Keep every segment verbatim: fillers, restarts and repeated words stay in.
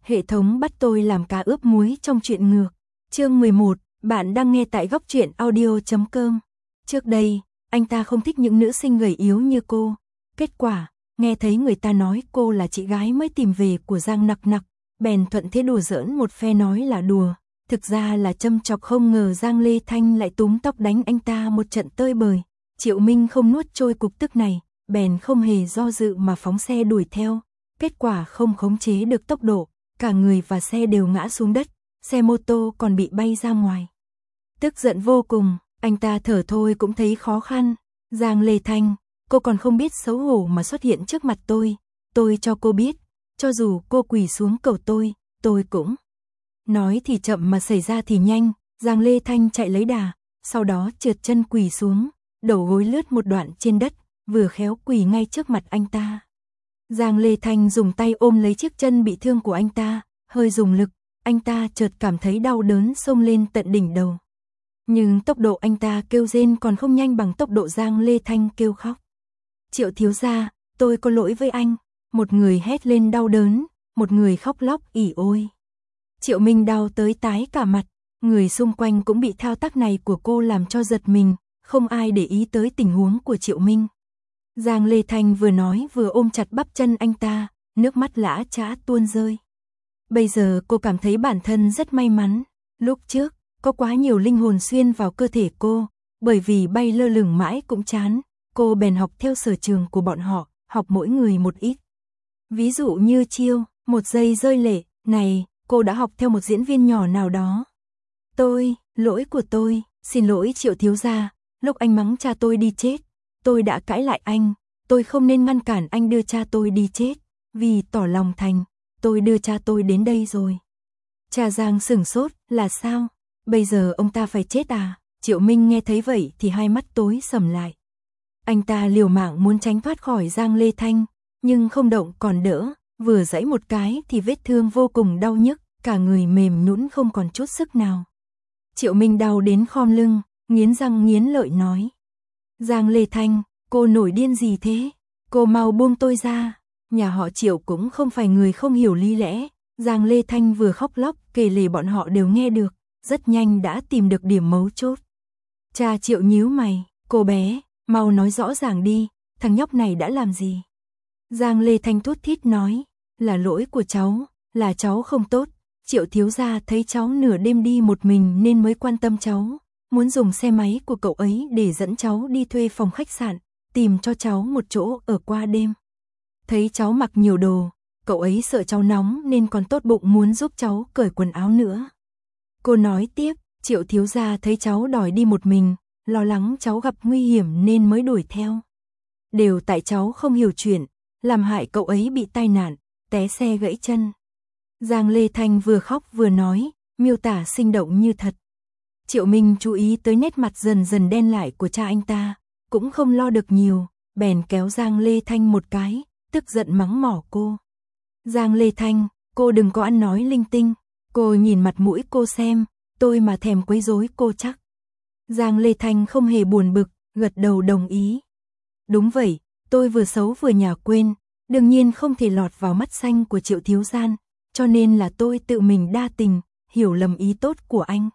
Hệ thống bắt tôi làm cá ướp muối trong truyện ngược. Chương mười một, bạn đang nghe tại góc truyện audio chấm com. Trước đây, anh ta không thích những nữ sinh gầy yếu như cô. Kết quả, nghe thấy người ta nói cô là chị gái mới tìm về của Giang Nặc Nặc, bèn thuận thế đùa giỡn một phe nói là đùa. Thực ra là châm chọc, không ngờ Giang Lê Thanh lại túm tóc đánh anh ta một trận tơi bời. Triệu Minh không nuốt trôi cục tức này, bèn không hề do dự mà phóng xe đuổi theo. Kết quả không khống chế được tốc độ, cả người và xe đều ngã xuống đất, xe mô tô còn bị bay ra ngoài. Tức giận vô cùng, anh ta thở thôi cũng thấy khó khăn. Giang Lê Thanh, cô còn không biết xấu hổ mà xuất hiện trước mặt tôi. Tôi cho cô biết, cho dù cô quỳ xuống cầu tôi, tôi cũng. Nói thì chậm mà xảy ra thì nhanh. Giang Lê Thanh chạy lấy đà, sau đó trượt chân quỳ xuống, đầu gối lướt một đoạn trên đất, vừa khéo quỳ ngay trước mặt anh ta. Giang Lê Thanh dùng tay ôm lấy chiếc chân bị thương của anh ta, hơi dùng lực, anh ta chợt cảm thấy đau đớn xông lên tận đỉnh đầu. Nhưng tốc độ anh ta kêu rên còn không nhanh bằng tốc độ Giang Lê Thanh kêu khóc. Triệu thiếu gia, tôi có lỗi với anh. Một người hét lên đau đớn, một người khóc lóc ỉ ôi. Triệu Minh đau tới tái cả mặt, người xung quanh cũng bị thao tác này của cô làm cho giật mình, không ai để ý tới tình huống của Triệu Minh. Giang Lê Thanh vừa nói vừa ôm chặt bắp chân anh ta, nước mắt lã chã tuôn rơi. Bây giờ cô cảm thấy bản thân rất may mắn, lúc trước, có quá nhiều linh hồn xuyên vào cơ thể cô, bởi vì bay lơ lửng mãi cũng chán, cô bèn học theo sở trường của bọn họ, học mỗi người một ít. Ví dụ như chiêu, một giây rơi lệ, này, cô đã học theo một diễn viên nhỏ nào đó. Tôi, lỗi của tôi, xin lỗi Triệu thiếu gia, lúc anh mắng cha tôi đi chết, tôi đã cãi lại anh, tôi không nên ngăn cản anh đưa cha tôi đi chết, vì tỏ lòng thành, tôi đưa cha tôi đến đây rồi. Cha Giang sửng sốt, là sao? Bây giờ ông ta phải chết à? Triệu Minh nghe thấy vậy thì hai mắt tối sầm lại. Anh ta liều mạng muốn tránh thoát khỏi Giang Lê Thanh, nhưng không động còn đỡ, vừa giãy một cái thì vết thương vô cùng đau nhức, cả người mềm nhũn không còn chút sức nào. Triệu Minh đau đến khom lưng, nghiến răng nghiến lợi nói. Giang Lê Thanh, cô nổi điên gì thế? Cô mau buông tôi ra. Nhà họ Triệu cũng không phải người không hiểu lý lẽ. Giang Lê Thanh vừa khóc lóc kể lể bọn họ đều nghe được, rất nhanh đã tìm được điểm mấu chốt. Cha Triệu nhíu mày, cô bé, mau nói rõ ràng đi, thằng nhóc này đã làm gì? Giang Lê Thanh thút thít nói, là lỗi của cháu, là cháu không tốt. Triệu thiếu gia thấy cháu nửa đêm đi một mình nên mới quan tâm cháu, muốn dùng xe máy của cậu ấy để dẫn cháu đi thuê phòng khách sạn, tìm cho cháu một chỗ ở qua đêm. Thấy cháu mặc nhiều đồ, cậu ấy sợ cháu nóng nên còn tốt bụng muốn giúp cháu cởi quần áo nữa. Cô nói tiếp, Triệu thiếu gia thấy cháu đòi đi một mình, lo lắng cháu gặp nguy hiểm nên mới đuổi theo. Đều tại cháu không hiểu chuyện, làm hại cậu ấy bị tai nạn, té xe gãy chân. Giang Lê Thanh vừa khóc vừa nói, miêu tả sinh động như thật. Triệu Minh chú ý tới nét mặt dần dần đen lại của cha anh ta, cũng không lo được nhiều, bèn kéo Giang Lê Thanh một cái, tức giận mắng mỏ cô. Giang Lê Thanh, cô đừng có ăn nói linh tinh, cô nhìn mặt mũi cô xem, tôi mà thèm quấy rối cô chắc. Giang Lê Thanh không hề buồn bực, gật đầu đồng ý. Đúng vậy, tôi vừa xấu vừa nhà quên, đương nhiên không thể lọt vào mắt xanh của Triệu thiếu gia, cho nên là tôi tự mình đa tình, hiểu lầm ý tốt của anh.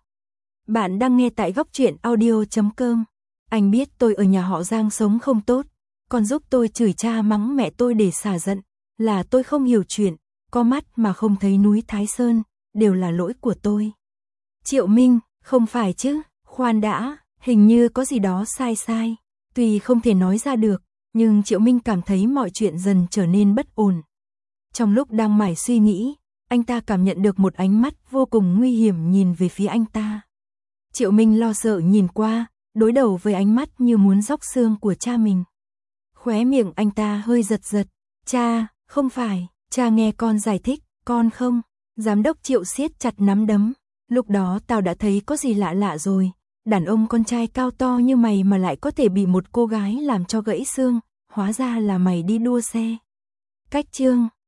Bạn đang nghe tại góc truyện audio chấm com. Anh biết tôi ở nhà họ Giang sống không tốt, còn giúp tôi chửi cha mắng mẹ tôi để xả giận, là tôi không hiểu chuyện, có mắt mà không thấy núi Thái Sơn, đều là lỗi của tôi. Triệu Minh, không phải chứ, khoan đã, hình như có gì đó sai sai, tuy không thể nói ra được, nhưng Triệu Minh cảm thấy mọi chuyện dần trở nên bất ổn. Trong lúc đang mải suy nghĩ, anh ta cảm nhận được một ánh mắt vô cùng nguy hiểm nhìn về phía anh ta. Triệu Minh lo sợ nhìn qua, đối đầu với ánh mắt như muốn róc xương của cha mình. Khóe miệng anh ta hơi giật giật, cha, không phải, cha nghe con giải thích, con không. Giám đốc Triệu siết chặt nắm đấm, lúc đó tao đã thấy có gì lạ lạ rồi, đàn ông con trai cao to như mày mà lại có thể bị một cô gái làm cho gãy xương, hóa ra là mày đi đua xe. Cách chương